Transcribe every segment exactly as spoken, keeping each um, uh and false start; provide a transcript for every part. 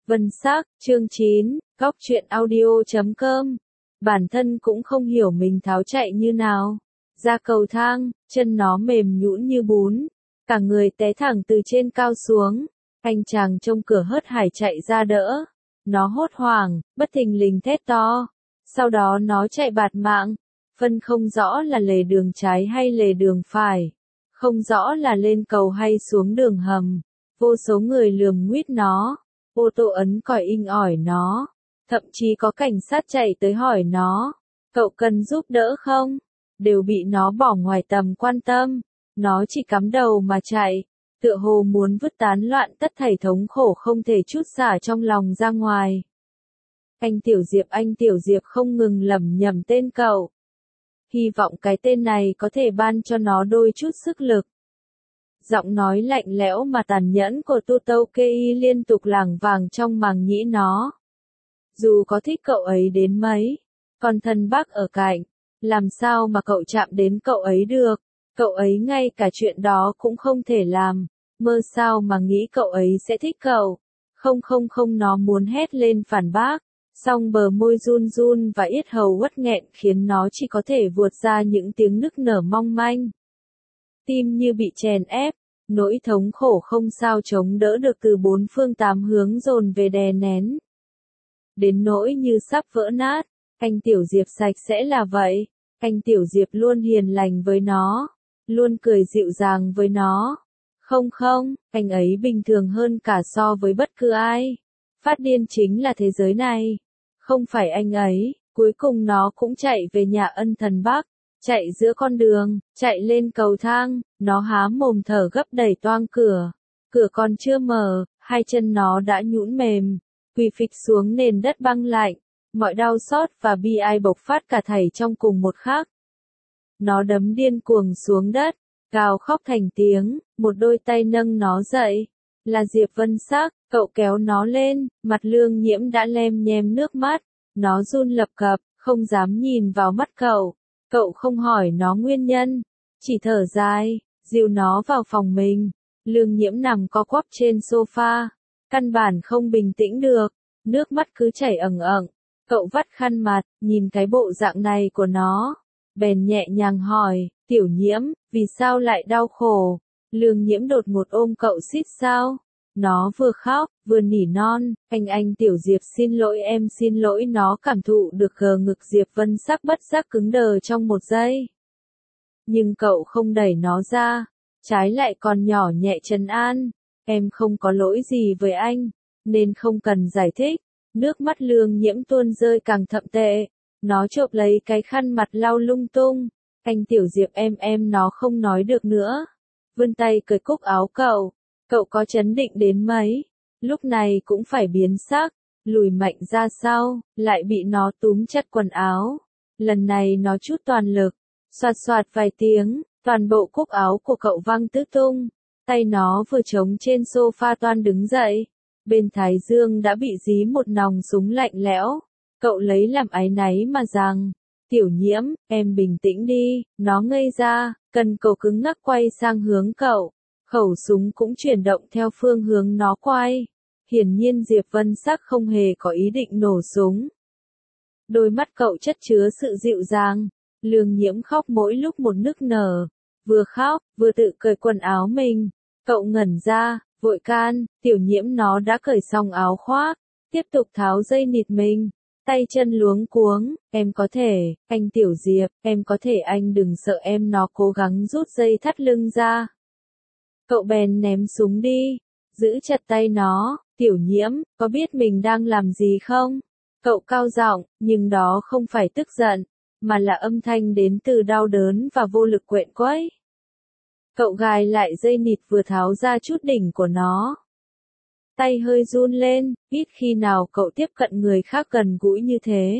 Vân Sắc, chương chín, góc truyện audio chấm com. Bản thân cũng không hiểu mình tháo chạy như nào. Ra cầu thang, chân nó mềm nhũn như bún. Cả người té thẳng từ trên cao xuống. Anh chàng trông cửa hớt hải chạy ra đỡ. Nó hốt hoảng, bất thình lình thét to. Sau đó nó chạy bạt mạng. Phân không rõ là lề đường trái hay lề đường phải. Không rõ là lên cầu hay xuống đường hầm. Vô số người lườm nguýt nó. Ô tô ấn còi inh ỏi nó. Thậm chí có cảnh sát chạy tới hỏi nó. Cậu cần giúp đỡ không? Đều bị nó bỏ ngoài tầm quan tâm. Nó chỉ cắm đầu mà chạy. Tựa hồ muốn vứt tán loạn tất thảy thống khổ không thể trút xả trong lòng ra ngoài. Anh Tiểu Diệp anh Tiểu Diệp không ngừng lẩm nhẩm tên cậu. Hy vọng cái tên này có thể ban cho nó đôi chút sức lực. Giọng nói lạnh lẽo mà tàn nhẫn của Tu Tâu Kei liên tục lảng vảng trong màng nhĩ nó. Dù có thích cậu ấy đến mấy, còn thân bác ở cạnh, làm sao mà cậu chạm đến cậu ấy được, cậu ấy ngay cả chuyện đó cũng không thể làm, mơ sao mà nghĩ cậu ấy sẽ thích cậu. Không không không nó muốn hét lên phản bác, song bờ môi run run và yết hầu uất nghẹn khiến nó chỉ có thể vuột ra những tiếng nức nở mong manh. Tim như bị chèn ép, nỗi thống khổ không sao chống đỡ được từ bốn phương tám hướng dồn về đè nén. Đến nỗi như sắp vỡ nát, anh Tiểu Diệp sạch sẽ là vậy, anh Tiểu Diệp luôn hiền lành với nó, luôn cười dịu dàng với nó. Không không, anh ấy bình thường hơn cả so với bất cứ ai. Phát điên chính là thế giới này. Không phải anh ấy, cuối cùng nó cũng chạy về nhà ân thần bác. Chạy giữa con đường, chạy lên cầu thang, nó há mồm thở gấp đẩy toang cửa. Cửa còn chưa mở, hai chân nó đã nhũn mềm, quỳ phịch xuống nền đất băng lạnh. Mọi đau xót và bi ai bộc phát cả thảy trong cùng một khắc. Nó đấm điên cuồng xuống đất, gào khóc thành tiếng, một đôi tay nâng nó dậy. Là Diệp Vân Sắc, cậu kéo nó lên, mặt Lương Nhiễm đã lem nhem nước mắt. Nó run lập cập, không dám nhìn vào mắt cậu. Cậu không hỏi nó nguyên nhân, chỉ thở dài, dìu nó vào phòng mình. Lương Nhiễm nằm co quắp trên sofa, căn bản không bình tĩnh được, nước mắt cứ chảy ẩn ẩn. Cậu vắt khăn mặt, nhìn cái bộ dạng này của nó, bèn nhẹ nhàng hỏi, Tiểu Nhiễm, vì sao lại đau khổ? Lương Nhiễm đột ngột ôm cậu xít sao? Nó vừa khóc, vừa nỉ non, anh anh Tiểu Diệp xin lỗi em xin lỗi. Nó cảm thụ được gờ ngực Diệp Vân Sắc bất giác cứng đờ trong một giây. Nhưng cậu không đẩy nó ra, trái lại còn nhỏ nhẹ trấn an, em không có lỗi gì với anh, nên không cần giải thích. Nước mắt Lương Nhiễm tuôn rơi càng thậm tệ, nó chộp lấy cái khăn mặt lau lung tung, anh Tiểu Diệp em em nó không nói được nữa. Vươn tay cởi cúc áo cậu. Cậu có chấn định đến mấy, lúc này cũng phải biến sắc, lùi mạnh ra sau, lại bị nó túm chặt quần áo. Lần này nó trút toàn lực, xoạt xoạt vài tiếng, toàn bộ cúc áo của cậu văng tứ tung. Tay nó vừa trống trên sofa toan đứng dậy, bên thái dương đã bị dí một nòng súng lạnh lẽo. Cậu lấy làm áy náy mà rằng, Tiểu Nhiễm, em bình tĩnh đi. Nó ngây ra, cần cầu cứng ngắc quay sang hướng cậu. Khẩu súng cũng chuyển động theo phương hướng nó quay. Hiển nhiên Diệp Vân Sắc không hề có ý định nổ súng. Đôi mắt cậu chất chứa sự dịu dàng. Lương Nhiễm khóc mỗi lúc một nức nở. Vừa khóc, vừa tự cởi quần áo mình. Cậu ngẩn ra, vội can, Tiểu Nhiễm nó đã cởi xong áo khoác. Tiếp tục tháo dây nịt mình. Tay chân luống cuống, em có thể, anh Tiểu Diệp, em có thể anh đừng sợ em. Nó cố gắng rút dây thắt lưng ra. Cậu bèn ném súng đi, giữ chặt tay nó, Tiểu Nhiễm, có biết mình đang làm gì không? Cậu cao giọng, nhưng đó không phải tức giận, mà là âm thanh đến từ đau đớn và vô lực quện quẫy. Cậu gài lại dây nịt vừa tháo ra chút đỉnh của nó. Tay hơi run lên, ít khi nào cậu tiếp cận người khác gần gũi như thế.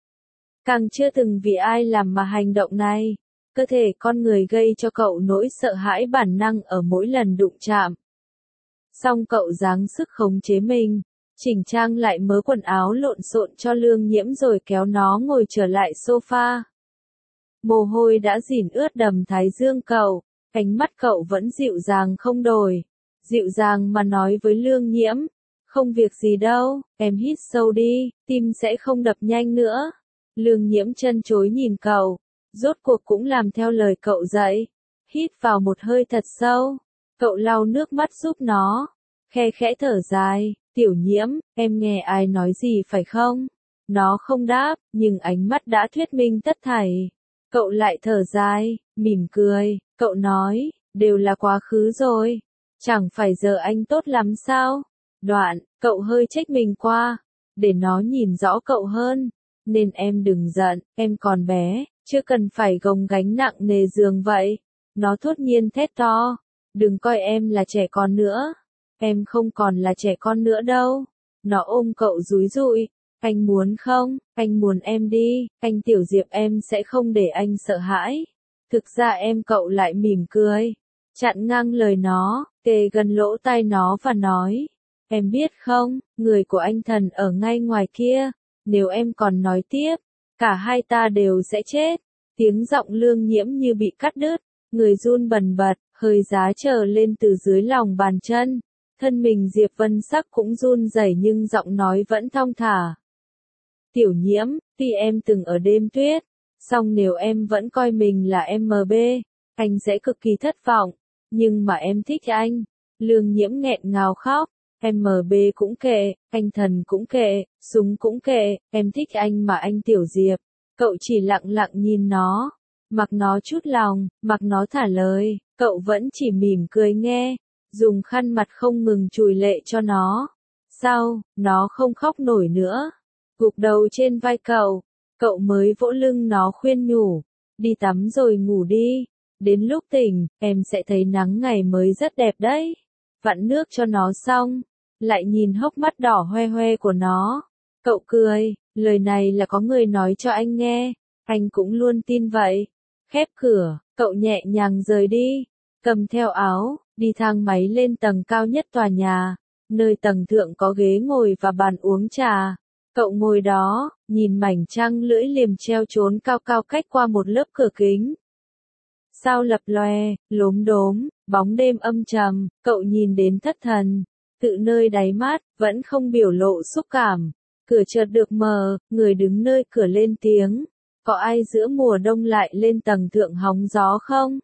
Càng chưa từng vì ai làm mà hành động này. Cơ thể con người gây cho cậu nỗi sợ hãi bản năng ở mỗi lần đụng chạm. Song cậu giáng sức khống chế mình, chỉnh trang lại mớ quần áo lộn xộn cho Lương Nhiễm rồi kéo nó ngồi trở lại sofa. Mồ hôi đã dỉn ướt đầm thái dương cậu, ánh mắt cậu vẫn dịu dàng không đổi. Dịu dàng mà nói với Lương Nhiễm, Không việc gì đâu, em hít sâu đi, tim sẽ không đập nhanh nữa. Lương Nhiễm chân chối nhìn cậu, rốt cuộc cũng làm theo lời cậu dạy. Hít vào một hơi thật sâu, cậu lau nước mắt giúp nó, khe khẽ thở dài, Tiểu Nhiễm, em nghe ai nói gì phải không? Nó không đáp, nhưng ánh mắt đã thuyết minh tất thảy. Cậu lại thở dài, mỉm cười, cậu nói, đều là quá khứ rồi, chẳng phải giờ anh tốt lắm sao? Đoạn, cậu hơi trách mình qua, để nó nhìn rõ cậu hơn, nên em đừng giận, em còn bé, chưa cần phải gồng gánh nặng nề giường vậy. Nó thốt nhiên thét to, đừng coi em là trẻ con nữa, em không còn là trẻ con nữa đâu. Nó ôm cậu dúi dụi, anh muốn không, anh muốn em đi, anh Tiểu Diệp em sẽ không để anh sợ hãi. Thực ra em cậu lại mỉm cười, chặn ngang lời nó, kề gần lỗ tai nó và nói, em biết không, người của anh Thần ở ngay ngoài kia, nếu em còn nói tiếp, cả hai ta đều sẽ chết. Tiếng giọng Lương Nhiễm như bị cắt đứt, người run bần bật, hơi giá trở lên từ dưới lòng bàn chân. Thân mình Diệp Vân Sắc cũng run rẩy nhưng giọng nói vẫn thong thả. Tiểu Nhiễm, tuy em từng ở đêm tuyết, song nếu em vẫn coi mình là em bê, anh sẽ cực kỳ thất vọng, nhưng mà em thích anh. Lương Nhiễm nghẹn ngào khóc, em bê cũng kệ, anh Thần cũng kệ, súng cũng kệ, em thích anh mà anh Tiểu Diệp. Cậu chỉ lặng lặng nhìn nó, mặc nó chút lòng, mặc nó thả lời, cậu vẫn chỉ mỉm cười nghe, dùng khăn mặt không ngừng chùi lệ cho nó. Sau, nó không khóc nổi nữa, gục đầu trên vai cậu, cậu mới vỗ lưng nó khuyên nhủ, đi tắm rồi ngủ đi, đến lúc tỉnh, em sẽ thấy nắng ngày mới rất đẹp đấy. Vặn nước cho nó xong, lại nhìn hốc mắt đỏ hoe hoe của nó, cậu cười, lời này là có người nói cho anh nghe, anh cũng luôn tin vậy. Khép cửa, cậu nhẹ nhàng rời đi, cầm theo áo, đi thang máy lên tầng cao nhất tòa nhà, nơi tầng thượng có ghế ngồi và bàn uống trà. Cậu ngồi đó, nhìn mảnh trăng lưỡi liềm treo trốn cao cao cách qua một lớp cửa kính. Sao lập lòe, lốm đốm, bóng đêm âm trầm, cậu nhìn đến thất thần, tự nơi đáy mắt, vẫn không biểu lộ xúc cảm. Cửa chợt được mở, người đứng nơi cửa lên tiếng, có ai giữa mùa đông lại lên tầng thượng hóng gió không?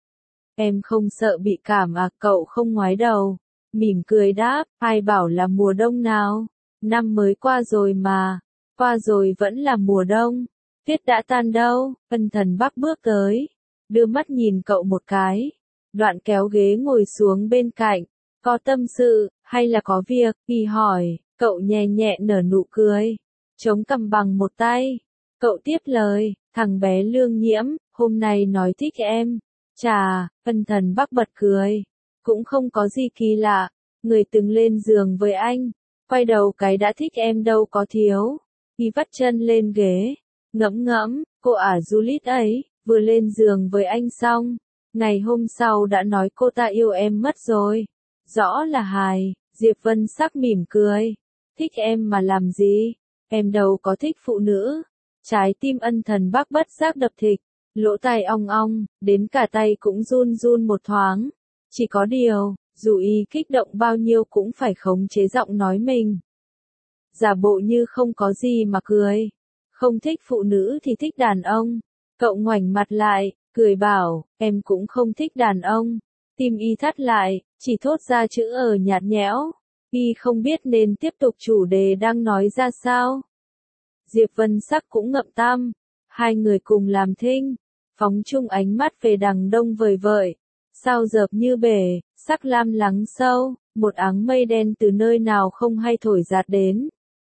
Em không sợ bị cảm à? Cậu không ngoái đầu, mỉm cười đáp, ai bảo là mùa đông nào? Năm mới qua rồi mà, qua rồi vẫn là mùa đông, tuyết đã tan đâu. Ân Thần Bắc bước tới, đưa mắt nhìn cậu một cái, đoạn kéo ghế ngồi xuống bên cạnh, có tâm sự, hay là có việc, y hỏi, cậu nhẹ nhẹ nở nụ cười, chống cằm bằng một tay, cậu tiếp lời, thằng bé Lương Nhiễm, hôm nay nói thích em. Chà, Ân Thần Bắc bật cười, cũng không có gì kỳ lạ, người từng lên giường với anh, quay đầu cái đã thích em đâu có thiếu. Y vắt chân lên ghế, ngẫm ngẫm, cô ả Juliet ấy, vừa lên giường với anh xong, ngày hôm sau đã nói cô ta yêu em mất rồi. Rõ là hài. Diệp Vân Sắc mỉm cười, thích em mà làm gì, em đâu có thích phụ nữ. Trái tim Ân Thần Bắc bất giác đập thịch, lỗ tai ong ong, đến cả tay cũng run run một thoáng. Chỉ có điều, dù y kích động bao nhiêu cũng phải khống chế giọng nói mình. Giả bộ như không có gì mà cười. Không thích phụ nữ thì thích đàn ông. Cậu ngoảnh mặt lại, cười bảo, em cũng không thích đàn ông. Tim y thắt lại, chỉ thốt ra chữ ở nhạt nhẽo. Y không biết nên tiếp tục chủ đề đang nói ra sao. Diệp Vân Sắc cũng ngậm tam. Hai người cùng làm thinh, phóng chung ánh mắt về đằng đông vời vợi. Sao dợp như bể, sắc lam lắng sâu, một áng mây đen từ nơi nào không hay thổi giạt đến.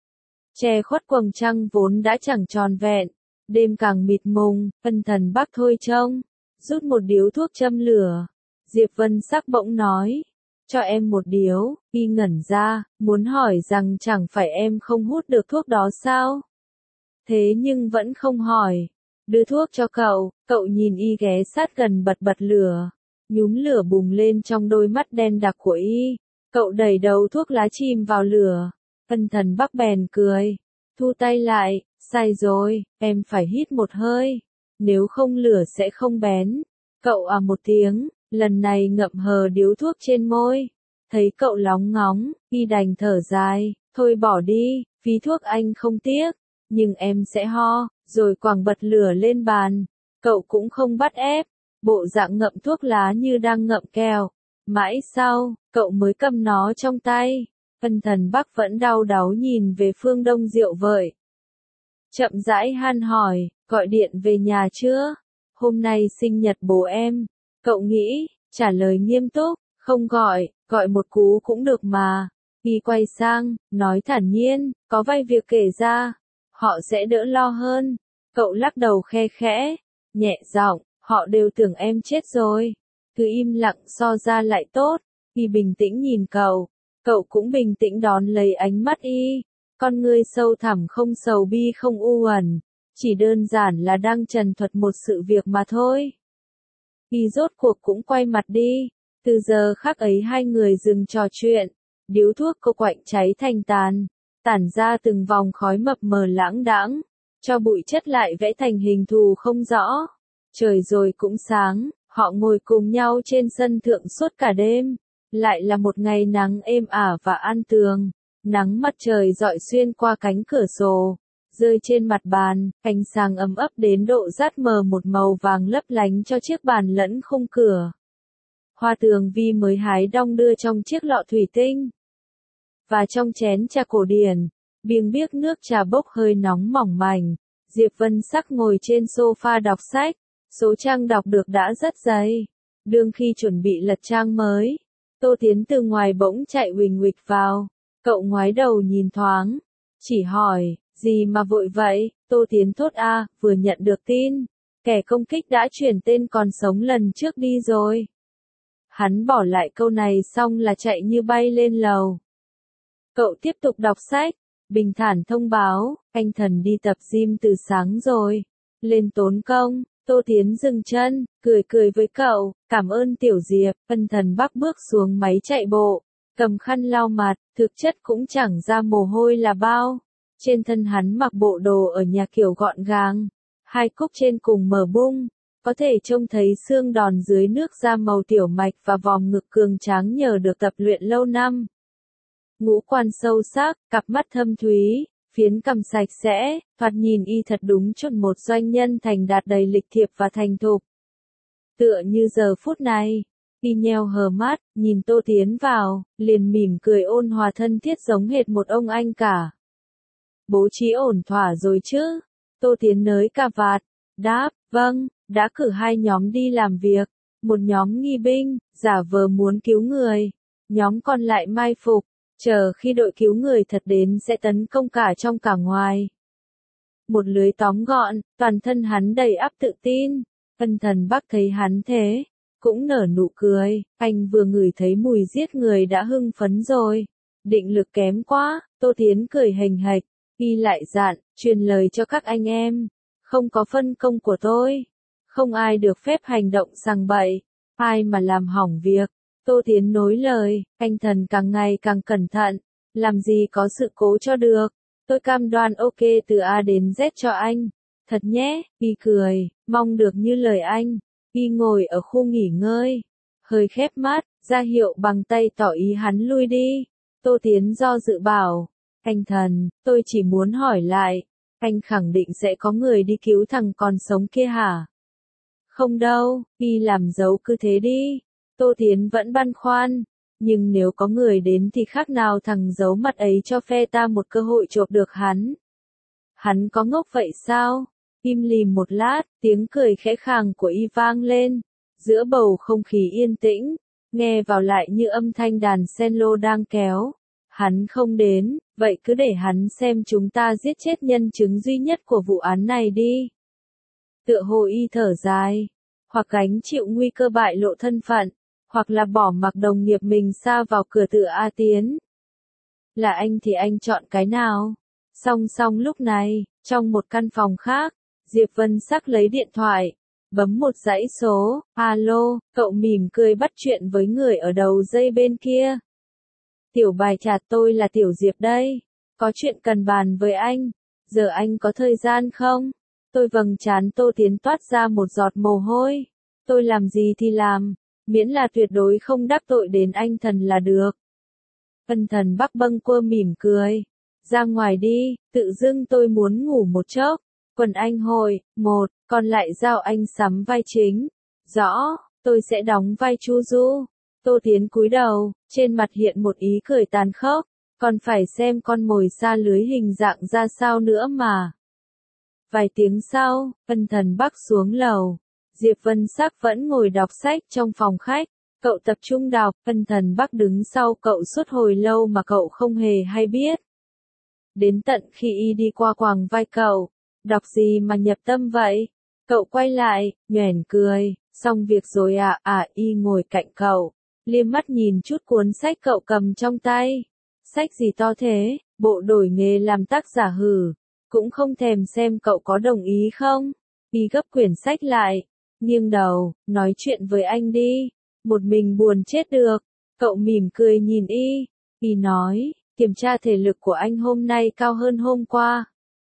Che khuất quầng trăng vốn đã chẳng tròn vẹn, đêm càng mịt mùng. Ân Thần Bắc thôi trông, rút một điếu thuốc châm lửa. Diệp Vân Sắc bỗng nói, cho em một điếu. Y ngẩn ra, muốn hỏi rằng chẳng phải em không hút được thuốc đó sao? Thế nhưng vẫn không hỏi. Đưa thuốc cho cậu, cậu nhìn y ghé sát gần bật bật lửa. Nhúm lửa bùng lên trong đôi mắt đen đặc của y. Cậu đẩy đầu thuốc lá chìm vào lửa. Ân Thần Bắc bèn cười, thu tay lại, sai rồi, em phải hít một hơi, nếu không lửa sẽ không bén. Cậu à một tiếng, lần này ngậm hờ điếu thuốc trên môi. Thấy cậu lóng ngóng, y đành thở dài, thôi bỏ đi, phí thuốc anh không tiếc, nhưng em sẽ ho, rồi quàng bật lửa lên bàn. Cậu cũng không bắt ép, bộ dạng ngậm thuốc lá như đang ngậm kẹo. Mãi sau, cậu mới cầm nó trong tay. Ân Thần Bắc vẫn đau đáu nhìn về phương Đông rượu vợi. Chậm rãi han hỏi, gọi điện về nhà chưa? Hôm nay sinh nhật bố em. Cậu nghĩ, trả lời nghiêm túc, không gọi, gọi một cú cũng được mà. Y quay sang, nói thản nhiên, có vài việc kể ra, họ sẽ đỡ lo hơn. Cậu lắc đầu khe khẽ, nhẹ giọng, họ đều tưởng em chết rồi. Cứ im lặng so ra lại tốt. Y bình tĩnh nhìn cậu, cậu cũng bình tĩnh đón lấy ánh mắt y. Con ngươi sâu thẳm không sầu bi không u uẩn, chỉ đơn giản là đang trần thuật một sự việc mà thôi. Y rốt cuộc cũng quay mặt đi. Từ giờ khắc ấy hai người dừng trò chuyện. Điếu thuốc cô quạnh cháy thành tàn, tản ra từng vòng khói mập mờ lãng đãng, cho bụi chất lại vẽ thành hình thù không rõ. Trời rồi cũng sáng, họ ngồi cùng nhau trên sân thượng suốt cả đêm. Lại là một ngày nắng êm ả và an tường. Nắng mặt trời rọi xuyên qua cánh cửa sổ, rơi trên mặt bàn, ánh sáng ấm ấp đến độ rát mờ một màu vàng lấp lánh cho chiếc bàn lẫn khung cửa. Hoa tường vi mới hái đong đưa trong chiếc lọ thủy tinh. Và trong chén trà cổ điển, biếng biếc nước trà bốc hơi nóng mỏng mảnh. Diệp Vân Sắc ngồi trên sofa đọc sách, số trang đọc được đã rất dày. Đương khi chuẩn bị lật trang mới, Tô Tiến từ ngoài bỗng chạy huỳnh huỵch vào. Cậu ngoái đầu nhìn thoáng, chỉ hỏi, gì mà vội vậy? Tô Tiến thốt a, vừa nhận được tin, kẻ công kích đã chuyển tên còn sống lần trước đi rồi. Hắn bỏ lại câu này xong là chạy như bay lên lầu. Cậu tiếp tục đọc sách, bình thản thông báo, anh Thần đi tập gym từ sáng rồi, lên tốn công. Tô Tiến dừng chân, cười cười với cậu, cảm ơn Tiểu Diệp. Ân Thần Bắc bước xuống máy chạy bộ, cầm khăn lau mặt, thực chất cũng chẳng ra mồ hôi là bao. Trên thân hắn mặc bộ đồ ở nhà kiểu gọn gàng, hai cúc trên cùng mở bung, có thể trông thấy xương đòn dưới nước da màu tiểu mạch và vòng ngực cường tráng nhờ được tập luyện lâu năm. Ngũ quan sâu sắc, cặp mắt thâm thúy, phiến cằm sạch sẽ, thoạt nhìn y thật đúng chuẩn một doanh nhân thành đạt đầy lịch thiệp và thành thục. Tựa như giờ phút này, y nheo hờ mắt, nhìn Tô Tiến vào, liền mỉm cười ôn hòa thân thiết giống hệt một ông anh cả. Bố trí ổn thỏa rồi chứ? Tô Tiến nới cà vạt, đáp, vâng, đã cử hai nhóm đi làm việc, một nhóm nghi binh, giả vờ muốn cứu người, nhóm còn lại mai phục, chờ khi đội cứu người thật đến sẽ tấn công cả trong cả ngoài. Một lưới tóm gọn, toàn thân hắn đầy ắp tự tin. Ân Thần Bắc thấy hắn thế, cũng nở nụ cười, anh vừa ngửi thấy mùi giết người đã hưng phấn rồi. Định lực kém quá, Tô Tiến cười hềnh hạch, y lại dặn, truyền lời cho các anh em, không có phân công của tôi, không ai được phép hành động sằng bậy, ai mà làm hỏng việc. Tô Tiến nối lời, anh Thần càng ngày càng cẩn thận, làm gì có sự cố cho được, tôi cam đoan ok từ A đến Z cho anh. Thật nhé, y cười, mong được như lời anh. Y ngồi ở khu nghỉ ngơi, hơi khép mắt, ra hiệu bằng tay tỏ ý hắn lui đi. Tô Tiến do dự bảo, anh Thần, tôi chỉ muốn hỏi lại, anh khẳng định sẽ có người đi cứu thằng còn sống kia hả? Không đâu, y làm dấu cứ thế đi. Tô Tiến vẫn băn khoăn, nhưng nếu có người đến thì khác nào thằng giấu mặt ấy cho phe ta một cơ hội chộp được hắn. Hắn có ngốc vậy sao? Im lìm một lát, tiếng cười khẽ khàng của y vang lên, giữa bầu không khí yên tĩnh, nghe vào lại như âm thanh đàn cello đang kéo. Hắn không đến, vậy cứ để hắn xem chúng ta giết chết nhân chứng duy nhất của vụ án này đi. Tựa hồ y thở dài, hoặc gánh chịu nguy cơ bại lộ thân phận, hoặc là bỏ mặc đồng nghiệp mình sa vào cửa tự A Tiến. Là anh thì anh chọn cái nào? Song song lúc này, trong một căn phòng khác, Diệp Vân Sắc lấy điện thoại, bấm một dãy số, alo, cậu mỉm cười bắt chuyện với người ở đầu dây bên kia. Tiểu Bài Chạt, tôi là Tiểu Diệp đây, có chuyện cần bàn với anh, giờ anh có thời gian không? Tôi vầng trán Tô Tiến toát ra một giọt mồ hôi, tôi làm gì thì làm, miễn là tuyệt đối không đắc tội đến anh thần là được. Ân Thần Bắc bâng quơ mỉm cười. Ra ngoài đi, tự dưng tôi muốn ngủ một chốc. Quần anh hồi, một, còn lại giao anh sắm vai chính. Rõ, tôi sẽ đóng vai Chu Du. Tô Tiến cúi đầu, trên mặt hiện một ý cười tàn khốc. Còn phải xem con mồi xa lưới hình dạng ra sao nữa mà. Vài tiếng sau, Ân Thần Bắc xuống lầu. Diệp Vân Sắc vẫn ngồi đọc sách trong phòng khách. Cậu tập trung đọc, Ân Thần Bắc đứng sau cậu suốt hồi lâu mà cậu không hề hay biết. Đến tận khi y đi qua quàng vai cậu, đọc gì mà nhập tâm vậy? Cậu quay lại, nhoẻn cười, xong việc rồi à, à y ngồi cạnh cậu, liếc mắt nhìn chút cuốn sách cậu cầm trong tay. Sách gì to thế, bộ đổi nghề làm tác giả hử, cũng không thèm xem cậu có đồng ý không? Y gấp quyển sách lại, nghiêng đầu, nói chuyện với anh đi, một mình buồn chết được. Cậu mỉm cười nhìn y, y nói, kiểm tra thể lực của anh hôm nay cao hơn hôm qua.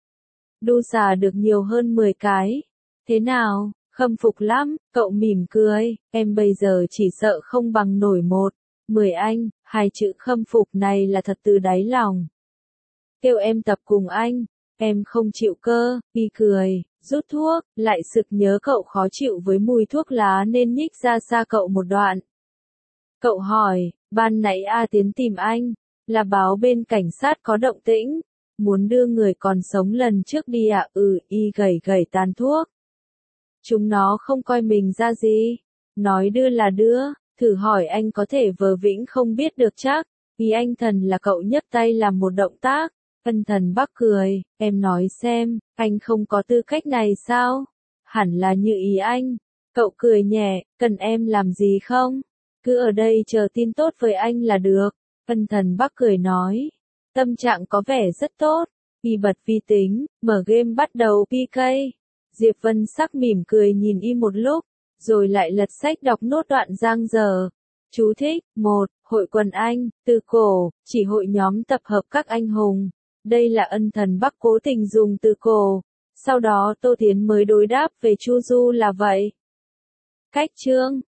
Đu xà được nhiều hơn mười cái. Thế nào, khâm phục lắm, cậu mỉm cười, em bây giờ chỉ sợ không bằng nổi một, mười anh, hai chữ khâm phục này là thật từ đáy lòng. Kêu em tập cùng anh, em không chịu cơ, y cười, rút thuốc, lại sực nhớ cậu khó chịu với mùi thuốc lá nên nhích ra xa cậu một đoạn. Cậu hỏi, ban nãy A Tiến tìm anh, là báo bên cảnh sát có động tĩnh, muốn đưa người còn sống lần trước đi à? Ừ, y gẩy gẩy tàn thuốc. Chúng nó không coi mình ra gì, nói đưa là đưa, thử hỏi anh có thể vờ vĩnh không biết được chắc. Vì anh thần là cậu nhấc tay làm một động tác. Ân Thần Bắc cười, em nói xem, anh không có tư cách này sao? Hẳn là như ý anh. Cậu cười nhẹ, cần em làm gì không? Cứ ở đây chờ tin tốt với anh là được. Ân Thần Bắc cười nói, tâm trạng có vẻ rất tốt. Y bật vi tính, mở game bắt đầu pê ca. Diệp Vân Sắc mỉm cười nhìn y một lúc, rồi lại lật sách đọc nốt đoạn giang dở. Chú thích, một, hội quần anh, từ cổ, chỉ hội nhóm tập hợp các anh hùng. Đây là Ân Thần Bắc cố tình dùng từ cổ. Sau đó Tô Tiến mới đối đáp về Chu Du là vậy. Cách chương